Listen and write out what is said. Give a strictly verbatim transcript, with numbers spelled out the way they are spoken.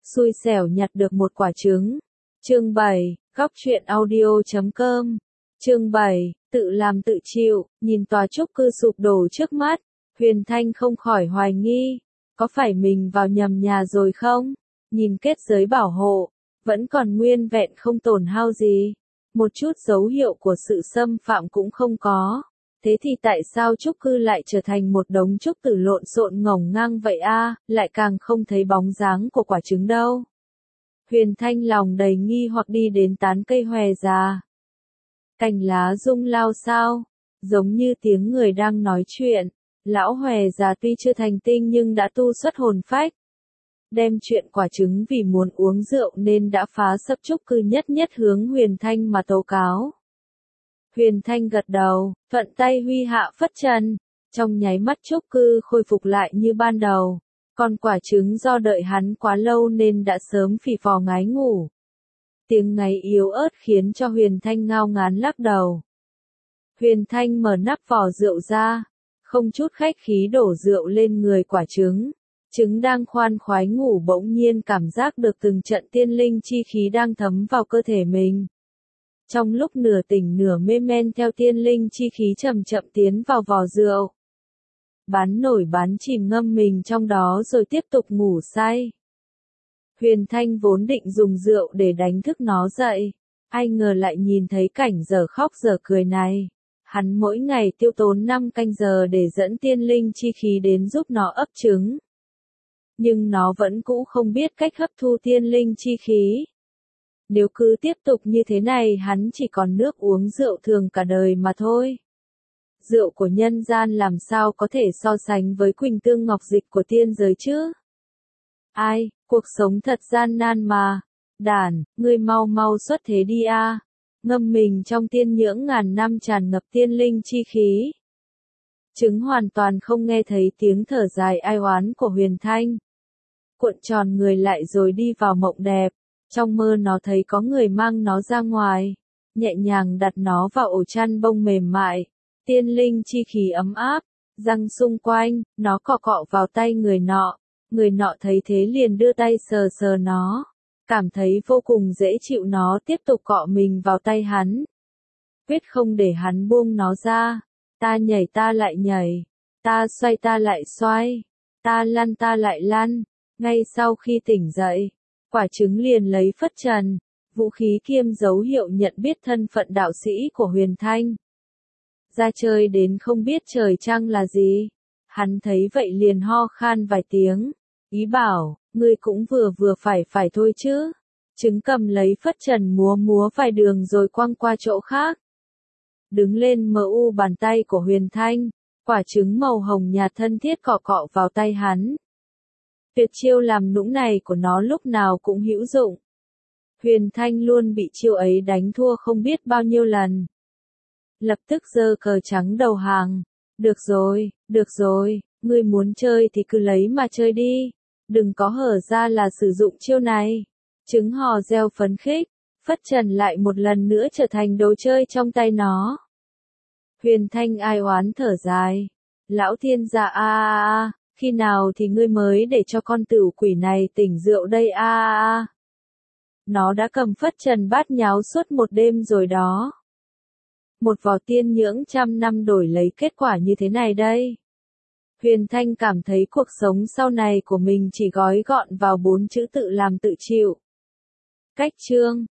xui xẻo nhặt được một quả trứng. Chương bảy, góc truyện audio chấm com. Chương bảy, tự làm tự chịu, nhìn tòa chung cư sụp đổ trước mắt, Huyền Thanh không khỏi hoài nghi, có phải mình vào nhầm nhà rồi không? Nhìn kết giới bảo hộ, vẫn còn nguyên vẹn không tổn hao gì, một chút dấu hiệu của sự xâm phạm cũng không có. Thế thì tại sao chung cư lại trở thành một đống trúc tử lộn xộn ngổn ngang vậy a? Lại càng không thấy bóng dáng của quả trứng đâu. Huyền Thanh lòng đầy nghi hoặc đi đến tán cây hòe già. Cành lá rung lao sao, giống như tiếng người đang nói chuyện. Lão hòe già tuy chưa thành tinh nhưng đã tu xuất hồn phách. Đem chuyện quả trứng vì muốn uống rượu nên đã phá sập chung cư nhất nhất hướng Huyền Thanh mà tố cáo. Huyền Thanh gật đầu, thuận tay huy hạ phất trần, trong nháy mắt chung cư khôi phục lại như ban đầu. Còn quả trứng do đợi hắn quá lâu nên đã sớm phì phò ngái ngủ. Tiếng ngáy yếu ớt khiến cho Huyền Thanh ngao ngán lắc đầu. Huyền Thanh mở nắp vỏ rượu ra, không chút khách khí đổ rượu lên người quả trứng. Trứng đang khoan khoái ngủ bỗng nhiên cảm giác được từng trận tiên linh chi khí đang thấm vào cơ thể mình. Trong lúc nửa tỉnh nửa mê men theo tiên linh chi khí chậm chậm tiến vào vò rượu. Bán nổi bán chìm ngâm mình trong đó rồi tiếp tục ngủ say. Huyền Thanh vốn định dùng rượu để đánh thức nó dậy, ai ngờ lại nhìn thấy cảnh giờ khóc giờ cười này. Hắn mỗi ngày tiêu tốn năm canh giờ để dẫn tiên linh chi khí đến giúp nó ấp trứng. Nhưng nó vẫn cũ không biết cách hấp thu tiên linh chi khí. Nếu cứ tiếp tục như thế này hắn chỉ còn nước uống rượu thường cả đời mà thôi. Rượu của nhân gian làm sao có thể so sánh với quỳnh tương ngọc dịch của tiên giới chứ? Ai, cuộc sống thật gian nan mà. Đàn, ngươi mau mau xuất thế đi a. Ngâm mình trong tiên nhưỡng ngàn năm tràn ngập tiên linh chi khí. Trứng hoàn toàn không nghe thấy tiếng thở dài ai oán của Huyền Thanh. Cuộn tròn người lại rồi đi vào mộng đẹp. Trong mơ nó thấy có người mang nó ra ngoài, nhẹ nhàng đặt nó vào ổ chăn bông mềm mại. Tiên linh chi khí ấm áp, răng xung quanh, nó cọ cọ vào tay người nọ. Người nọ thấy thế liền đưa tay sờ sờ nó. Cảm thấy vô cùng dễ chịu nó tiếp tục cọ mình vào tay hắn. Quyết không để hắn buông nó ra. Ta nhảy ta lại nhảy. Ta xoay ta lại xoay. Ta lăn ta lại lăn. Ngay sau khi tỉnh dậy, quả trứng liền lấy phất trần, vũ khí kiêm dấu hiệu nhận biết thân phận đạo sĩ của Huyền Thanh. Ra chơi đến không biết trời trăng là gì. Hắn thấy vậy liền ho khan vài tiếng. Ý bảo, ngươi cũng vừa vừa phải phải thôi chứ. Trứng cầm lấy phất trần múa múa vài đường rồi quăng qua chỗ khác. Đứng lên mờ u bàn tay của Huyền Thanh, quả trứng màu hồng nhạt thân thiết cọ cọ vào tay hắn. Tuyệt chiêu làm nũng này của nó lúc nào cũng hữu dụng. Huyền Thanh luôn bị chiêu ấy đánh thua không biết bao nhiêu lần. Lập tức giơ cờ trắng đầu hàng. Được rồi, được rồi, ngươi muốn chơi thì cứ lấy mà chơi đi. Đừng có hở ra là sử dụng chiêu này. Trứng hò reo phấn khích, phất trần lại một lần nữa trở thành đồ chơi trong tay nó. Huyền Thanh ai oán thở dài. Lão thiên gia a a a, khi nào thì ngươi mới để cho con tửu quỷ này tỉnh rượu đây a a a. Nó đã cầm phất trần bát nháo suốt một đêm rồi đó. Một vò tiên nhưỡng trăm năm đổi lấy kết quả như thế này đây. Huyền Thanh cảm thấy cuộc sống sau này của mình chỉ gói gọn vào bốn chữ tự làm tự chịu. Cách chương